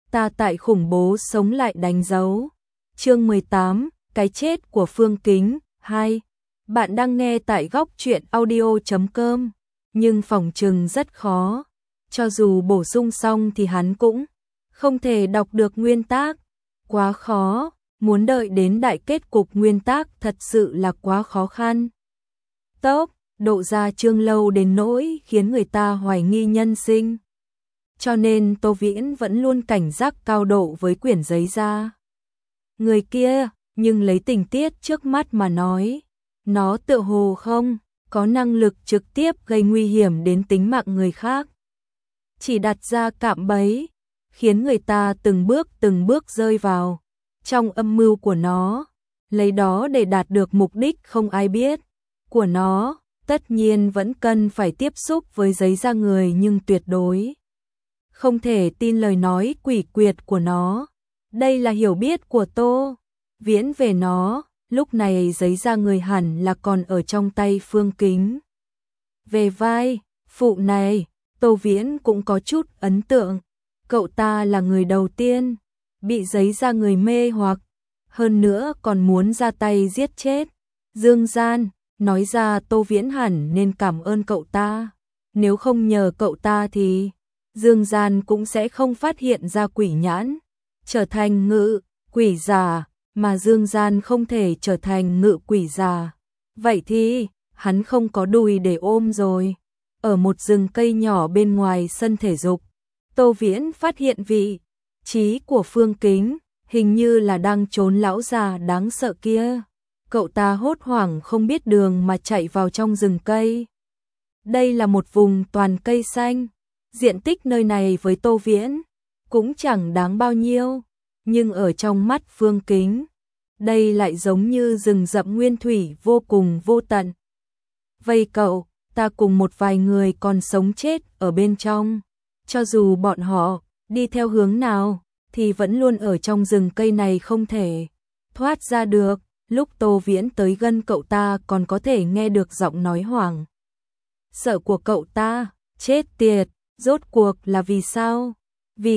ta tại khủng bố sống lại đánh dấu. Chương 18, cái chết của Phương Kính 2. Bạn đang nghe tại góc truyện audio.com, nhưng phỏng chừng rất khó. Cho dù bổ sung xong thì hắn cũng không thể đọc được nguyên tác. Quá khó, muốn đợi đến đại kết cục nguyên tác thật sự là quá khó khăn. Tốc độ ra chương lâu đến nỗi khiến người ta hoài nghi nhân sinh. Cho nên Tô Viễn vẫn luôn cảnh giác cao độ với quyển giấy ra. Người kia, nhưng lấy tình tiết trước mắt mà nói, nó tựa hồ không có năng lực trực tiếp gây nguy hiểm đến tính mạng người khác. Chỉ đặt ra cạm bẫy, khiến người ta từng bước rơi vào trong âm mưu của nó, lấy đó để đạt được mục đích không ai biết của nó. Tất nhiên vẫn cần phải tiếp xúc với giấy da người, nhưng tuyệt đối không thể tin lời nói quỷ quyệt của nó. Đây là hiểu biết của Tô Viễn về nó. Lúc này giấy da người hẳn là còn ở trong tay Phương Kính. Về vai phụ này, Tô Viễn cũng có chút ấn tượng. Cậu ta là người đầu tiên bị giấy da người mê hoặc, hơn nữa còn muốn ra tay giết chết Dương Gian. Nói ra Tô Viễn hẳn nên cảm ơn cậu ta. Nếu không nhờ cậu ta thì Dương Gian cũng sẽ không phát hiện ra quỷ nhãn trở thành ngự quỷ già, mà Dương Gian không thể trở thành ngự quỷ già. Vậy thì hắn không có đùi để ôm rồi. Ở một rừng cây nhỏ bên ngoài sân thể dục, Tô Viễn phát hiện vị trí của Phương Kính, hình như là đang trốn lão già đáng sợ kia. Cậu ta hốt hoảng không biết đường mà chạy vào trong rừng cây. Đây là một vùng toàn cây xanh, diện tích nơi này với Tô Viễn cũng chẳng đáng bao nhiêu, nhưng ở trong mắt Phương Kính, đây lại giống như rừng rậm nguyên thủy vô cùng vô tận. Vây cậu ta cùng một vài người còn sống chết ở bên trong, cho dù bọn họ đi theo hướng nào thì vẫn luôn ở trong rừng cây này không thể thoát ra được. Lúc Tô Viễn tới gần cậu ta còn có thể nghe được giọng nói hoảng sợ của cậu ta. Chết tiệt, rốt cuộc là vì sao? Vì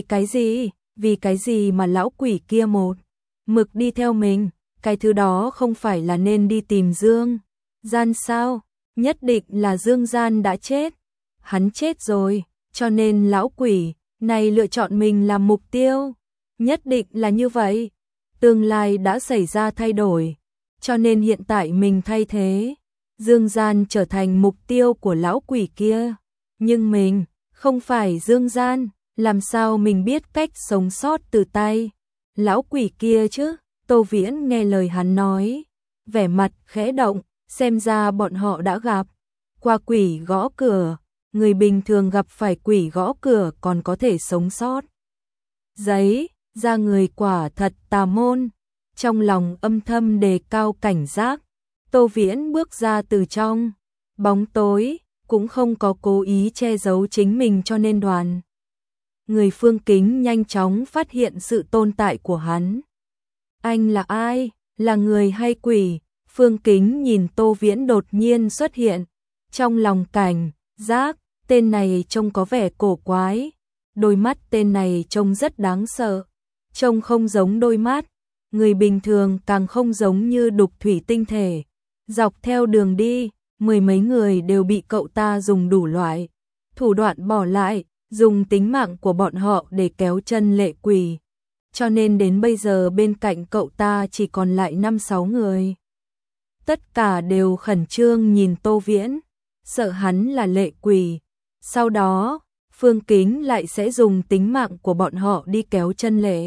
cái gì mà lão quỷ kia một mực đi theo mình? Cái thứ đó không phải là nên đi tìm Dương Gian sao? Nhất định là Dương Gian đã chết. Hắn chết rồi, cho nên lão quỷ này lựa chọn mình làm mục tiêu. Nhất định là như vậy. Tương lai đã xảy ra thay đổi, cho nên hiện tại mình thay thế Dương Gian trở thành mục tiêu của lão quỷ kia. Nhưng mình không phải Dương Gian, làm sao mình biết cách sống sót từ tay lão quỷ kia chứ? Tô Viễn nghe lời hắn nói, vẻ mặt khẽ động, xem ra bọn họ đã gặp qua quỷ gõ cửa. Người bình thường gặp phải quỷ gõ cửa còn có thể sống sót. Giấy da người quả thật tà môn. Trong lòng âm thầm đề cao cảnh giác, Tô Viễn bước ra từ trong bóng tối, cũng không có cố ý che giấu chính mình, cho nên đoàn người Phương Kính nhanh chóng phát hiện sự tồn tại của hắn. Anh là ai? Là người hay quỷ? Phương Kính nhìn Tô Viễn đột nhiên xuất hiện, trong lòng cảnh giác. Tên này trông có vẻ cổ quái, đôi mắt tên này trông rất đáng sợ, trông không giống đôi mắt người bình thường, càng không giống như đục thủy tinh thể. Dọc theo đường đi, mười mấy người đều bị cậu ta dùng đủ loại thủ đoạn bỏ lại, dùng tính mạng của bọn họ để kéo chân lệ quỷ. Cho nên đến bây giờ bên cạnh cậu ta chỉ còn lại 5-6 người. Tất cả đều khẩn trương nhìn Tô Viễn, sợ hắn là lệ quỷ. Sau đó, Phương Kính lại sẽ dùng tính mạng của bọn họ đi kéo chân lệ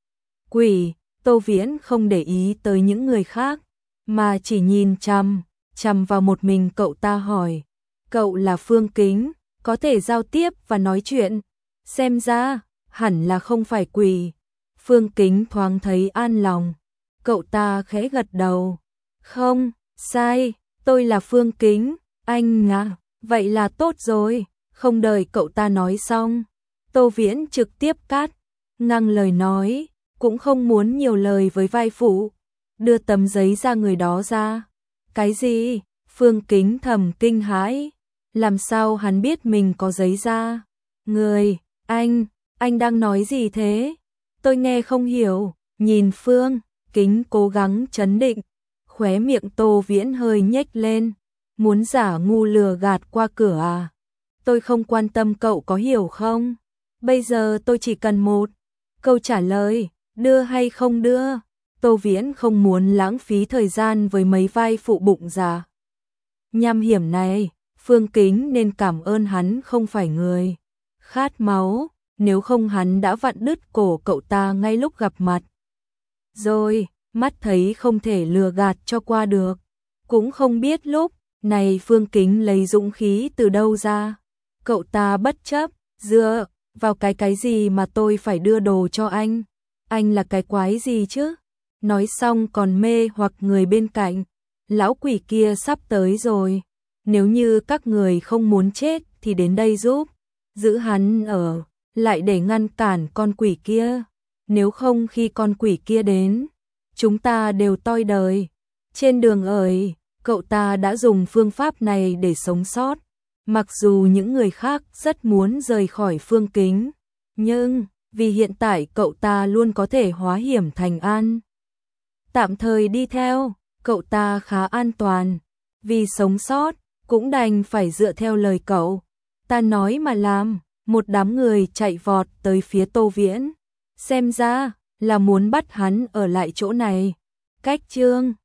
quỷ. Tô Viễn không để ý tới những người khác, mà chỉ nhìn chằm vào một mình cậu ta, hỏi, cậu là Phương Kính, có thể giao tiếp và nói chuyện, xem ra hẳn là không phải quỷ. Phương Kính thoáng thấy an lòng, cậu ta khẽ gật đầu, không sai, tôi là Phương Kính, anh à, vậy là tốt rồi. Không đợi cậu ta nói xong, Tô Viễn trực tiếp cắt ngang lời nói, cũng không muốn nhiều lời với vai phụ, đưa tấm giấy da người đó ra. Cái gì? Phương Kính thầm kinh hãi, làm sao hắn biết mình có giấy da người? Anh đang nói gì thế? Tôi nghe không hiểu, nhìn Phương Kính cố gắng trấn định, khóe miệng Tô Viễn hơi nhếch lên, muốn giả ngu lừa gạt qua cửa à? Tôi không quan tâm cậu có hiểu không? Bây giờ tôi chỉ cần một câu trả lời, đưa hay không đưa. Tô Viễn không muốn lãng phí thời gian với mấy vai phụ bụng già nham hiểm này. Phương Kính nên cảm ơn hắn không phải người khát máu, nếu không hắn đã vặn đứt cổ cậu ta ngay lúc gặp mặt. Rồi, mắt thấy không thể lừa gạt cho qua được, cũng không biết lúc này Phương Kính lấy dũng khí từ đâu ra. Cậu ta bất chấp, dựa vào cái gì mà tôi phải đưa đồ cho anh? Anh là cái quái gì chứ? Nói xong còn mê hoặc người bên cạnh. Lão quỷ kia sắp tới rồi. Nếu như các người không muốn chết thì đến đây giúp. Giữ hắn ở lại để ngăn cản con quỷ kia. Nếu không khi con quỷ kia đến, chúng ta đều toi đời. Trên đường ơi, cậu ta đã dùng phương pháp này để sống sót. Mặc dù những người khác rất muốn rời khỏi Phương Kính, nhưng vì hiện tại cậu ta luôn có thể hóa hiểm thành an. Tạm thời đi theo, cậu ta khá an toàn. Vì sống sót, cũng đành phải dựa theo lời cậu ta nói mà làm. Một đám người chạy vọt tới phía Tô Viễn. Xem ra là muốn bắt hắn ở lại chỗ này. Cách chương